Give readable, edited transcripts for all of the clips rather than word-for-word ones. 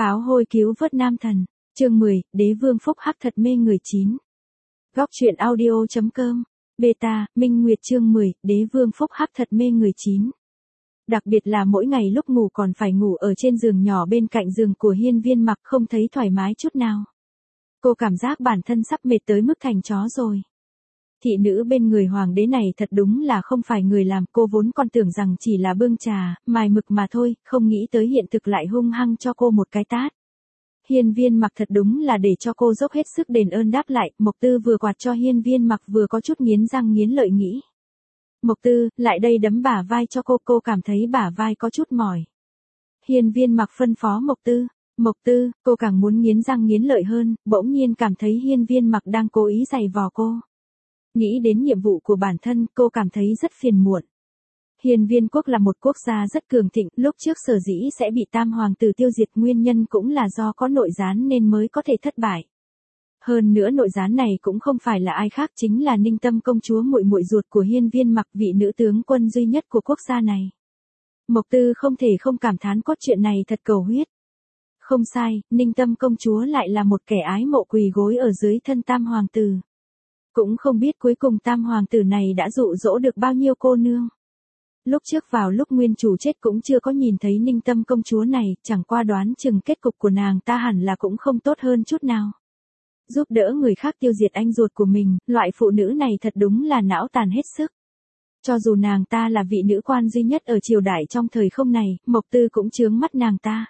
Pháo hôi cứu vớt nam thần. Chương 10, Đế vương phúc hắc thật mê người 9. Góc truyện audio.com. Beta, Minh Nguyệt chương 10, Đế vương phúc hắc thật mê người 9. Đặc biệt là mỗi ngày lúc ngủ còn phải ngủ ở trên giường nhỏ bên cạnh giường của Hiên Viên Mặc, không thấy thoải mái chút nào. Cô cảm giác bản thân sắp mệt tới mức thành chó rồi. Thị nữ bên người hoàng đế này thật đúng là không phải người làm, cô vốn còn tưởng rằng chỉ là bưng trà, mài mực mà thôi, không nghĩ tới hiện thực lại hung hăng cho cô một cái tát. Hiên Viên Mặc thật đúng là để cho cô dốc hết sức đền ơn đáp lại. Mộc Tư vừa quạt cho Hiên Viên Mặc vừa có chút nghiến răng nghiến lợi nghĩ. Mộc Tư, lại đây đấm bả vai cho cô cảm thấy bả vai có chút mỏi. Hiên Viên Mặc phân phó Mộc Tư. Mộc Tư, cô càng muốn nghiến răng nghiến lợi hơn, bỗng nhiên cảm thấy Hiên Viên Mặc đang cố ý giày vò cô. Nghĩ đến nhiệm vụ của bản thân, cô cảm thấy rất phiền muộn. Hiên Viên quốc là một quốc gia rất cường thịnh, lúc trước sở dĩ sẽ bị tam hoàng tử tiêu diệt nguyên nhân cũng là do có nội gián nên mới có thể thất bại. Hơn nữa nội gián này cũng không phải là ai khác, chính là Ninh Tâm công chúa muội muội ruột của Hiên Viên Mặc, vị nữ tướng quân duy nhất của quốc gia này. Mộc Tư không thể không cảm thán cốt truyện này thật cầu huyết. Không sai, Ninh Tâm công chúa lại là một kẻ ái mộ quỳ gối ở dưới thân tam hoàng tử. Cũng không biết cuối cùng tam hoàng tử này đã dụ dỗ được bao nhiêu cô nương. Lúc trước vào lúc nguyên chủ chết cũng chưa có nhìn thấy Ninh Tâm công chúa này, chẳng qua đoán chừng kết cục của nàng ta hẳn là cũng không tốt hơn chút nào. Giúp đỡ người khác tiêu diệt anh ruột của mình, loại phụ nữ này thật đúng là não tàn hết sức. Cho dù nàng ta là vị nữ quan duy nhất ở triều đại trong thời không này, Mộc Tư cũng chướng mắt nàng ta.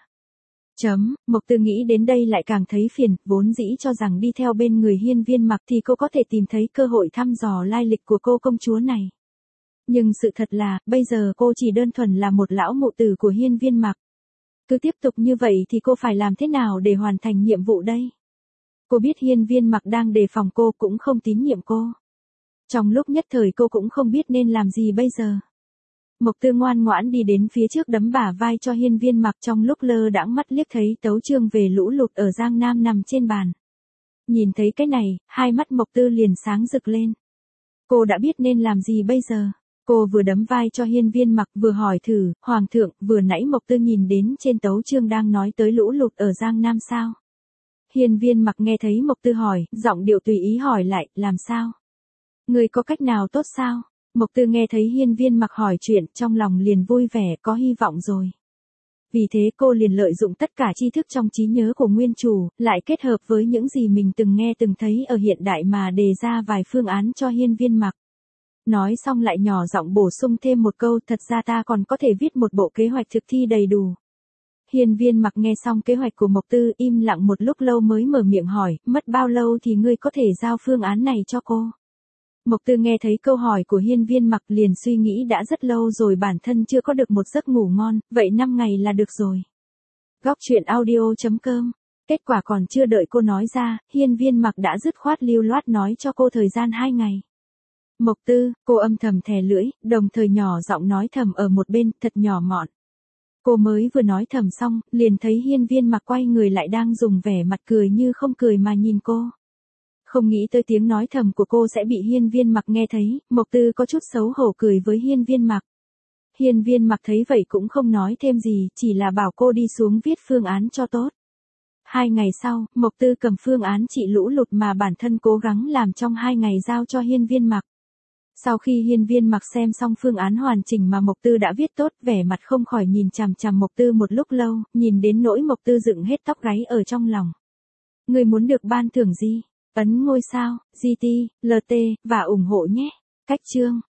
Mộc Tư nghĩ đến đây lại càng thấy phiền, vốn dĩ cho rằng đi theo bên người Hiên Viên Mặc thì cô có thể tìm thấy cơ hội thăm dò lai lịch của cô công chúa này. Nhưng sự thật là, bây giờ cô chỉ đơn thuần là một lão mụ tử của Hiên Viên Mặc. Cứ tiếp tục như vậy thì cô phải làm thế nào để hoàn thành nhiệm vụ đây? Cô biết Hiên Viên Mặc đang đề phòng cô, cũng không tín nhiệm cô. Trong lúc nhất thời cô cũng không biết nên làm gì bây giờ. Mộc Tư ngoan ngoãn đi đến phía trước đấm bả vai cho Hiên Viên Mặc, trong lúc lơ đãng mắt liếc thấy tấu chương về lũ lụt ở Giang Nam nằm trên bàn. Nhìn thấy cái này, hai mắt Mộc Tư liền sáng rực lên. Cô đã biết nên làm gì bây giờ. Cô vừa đấm vai cho Hiên Viên Mặc vừa hỏi thử, Hoàng thượng, vừa nãy Mộc Tư nhìn đến trên tấu chương đang nói tới lũ lụt ở Giang Nam sao? Hiên Viên Mặc nghe thấy Mộc Tư hỏi, giọng điệu tùy ý hỏi lại, làm sao? Người có cách nào tốt sao? Mộc Tư nghe thấy Hiên Viên Mặc hỏi chuyện, trong lòng liền vui vẻ, có hy vọng rồi. Vì thế cô liền lợi dụng tất cả tri thức trong trí nhớ của nguyên chủ, lại kết hợp với những gì mình từng nghe từng thấy ở hiện đại mà đề ra vài phương án cho Hiên Viên Mặc. Nói xong lại nhỏ giọng bổ sung thêm một câu, thật ra ta còn có thể viết một bộ kế hoạch thực thi đầy đủ. Hiên Viên Mặc nghe xong kế hoạch của Mộc Tư, im lặng một lúc lâu mới mở miệng hỏi, mất bao lâu thì ngươi có thể giao phương án này cho cô? Mộc Tư nghe thấy câu hỏi của Hiên Viên Mặc liền suy nghĩ đã rất lâu rồi bản thân chưa có được một giấc ngủ ngon, vậy 5 ngày là được rồi. Góc truyện audio.com. Kết quả còn chưa đợi cô nói ra, Hiên Viên Mặc đã dứt khoát lưu loát nói cho cô thời gian 2 ngày. Mộc Tư, cô âm thầm thè lưỡi, đồng thời nhỏ giọng nói thầm ở một bên, thật nhỏ mọn. Cô mới vừa nói thầm xong, liền thấy Hiên Viên Mặc quay người lại đang dùng vẻ mặt cười như không cười mà nhìn cô. Không nghĩ tới tiếng nói thầm của cô sẽ bị Hiên Viên Mặc nghe thấy, Mộc Tư có chút xấu hổ cười với Hiên Viên Mặc. Hiên Viên Mặc thấy vậy cũng không nói thêm gì, chỉ là bảo cô đi xuống viết phương án cho tốt. 2 ngày sau, Mộc Tư cầm phương án trị lũ lụt mà bản thân cố gắng làm trong 2 ngày giao cho Hiên Viên Mặc. Sau khi Hiên Viên Mặc xem xong phương án hoàn chỉnh mà Mộc Tư đã viết tốt, vẻ mặt không khỏi nhìn chằm chằm Mộc Tư một lúc lâu, nhìn đến nỗi Mộc Tư dựng hết tóc gáy ở trong lòng. Người muốn được ban thưởng gì? Ấn ngôi sao, GT, LT, và ủng hộ nhé. Cách chương.